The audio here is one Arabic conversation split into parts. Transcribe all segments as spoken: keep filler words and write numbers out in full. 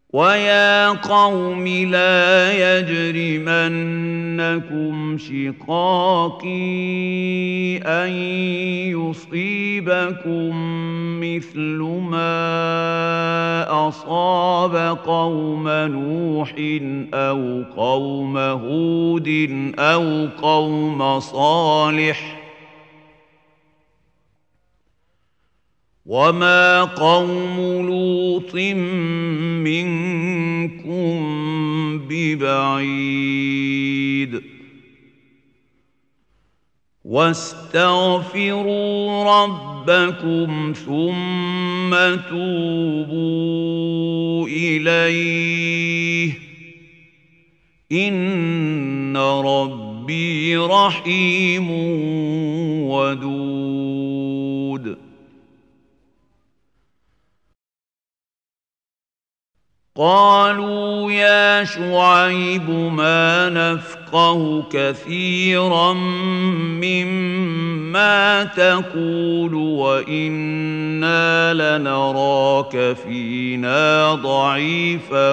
ويا قوم لا يجرمنكم شقاقي أن يصيبكم مثل ما أصاب قوم نوح أو قوم هود أو قوم صالح وما قوم لوط منكم ببعيد واستغفروا ربكم ثم توبوا إليه إن ربي رحيم ودود قالوا يا شعيب ما نفقه كثيرا مما تقول وإنا لنراك فينا ضعيفا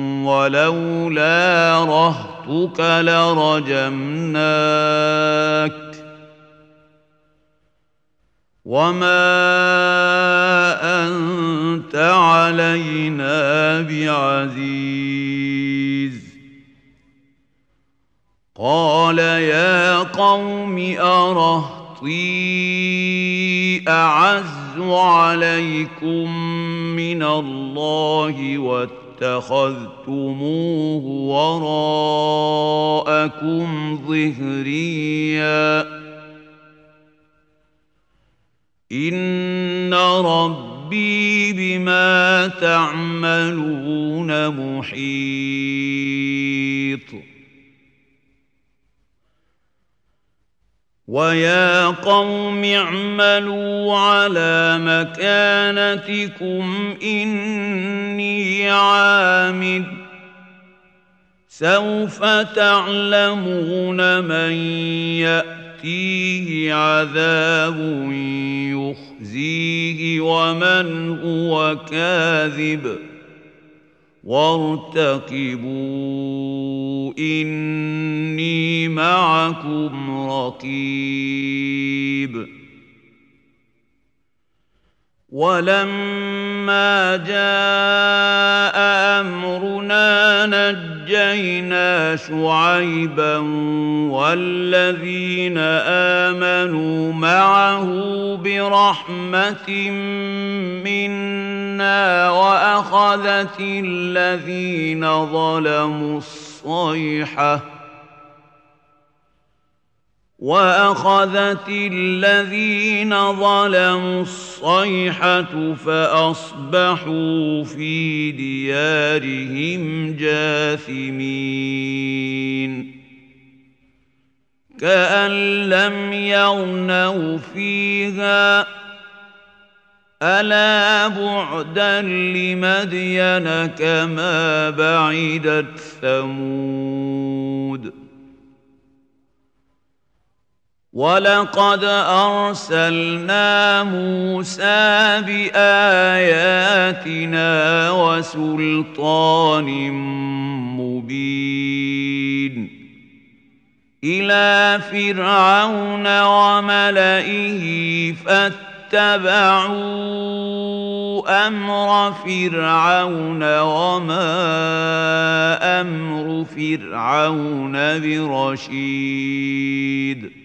ولولا رهطك لرجمناك وما أنت علينا بعزيز قال يا قوم أرهطي أعز عليكم من الله واتخذتموه وراءكم ظهريا إن ربي بما تعملون محيط ويا قوم اعملوا على مكانتكم إني عامل سوف تعلمون من يأتي فيه عذاب يخزيه ومن هو كاذب وارتقبوا إني معكم رقيب ولما جاء أمرنا نجينا شعيبا والذين آمنوا معه برحمة منا وأخذت الذين ظلموا الصيحة وأخذت الذين ظلموا الصيحة فأصبحوا في ديارهم جاثمين كأن لم يغنوا فيها ألا بعدا لمدين كما بعدت ثمود ولقد أرسلنا موسى بآياتنا وسلطان مبين إلى فرعون وملئه فاتبعوا أمر فرعون وما أمر فرعون برشيد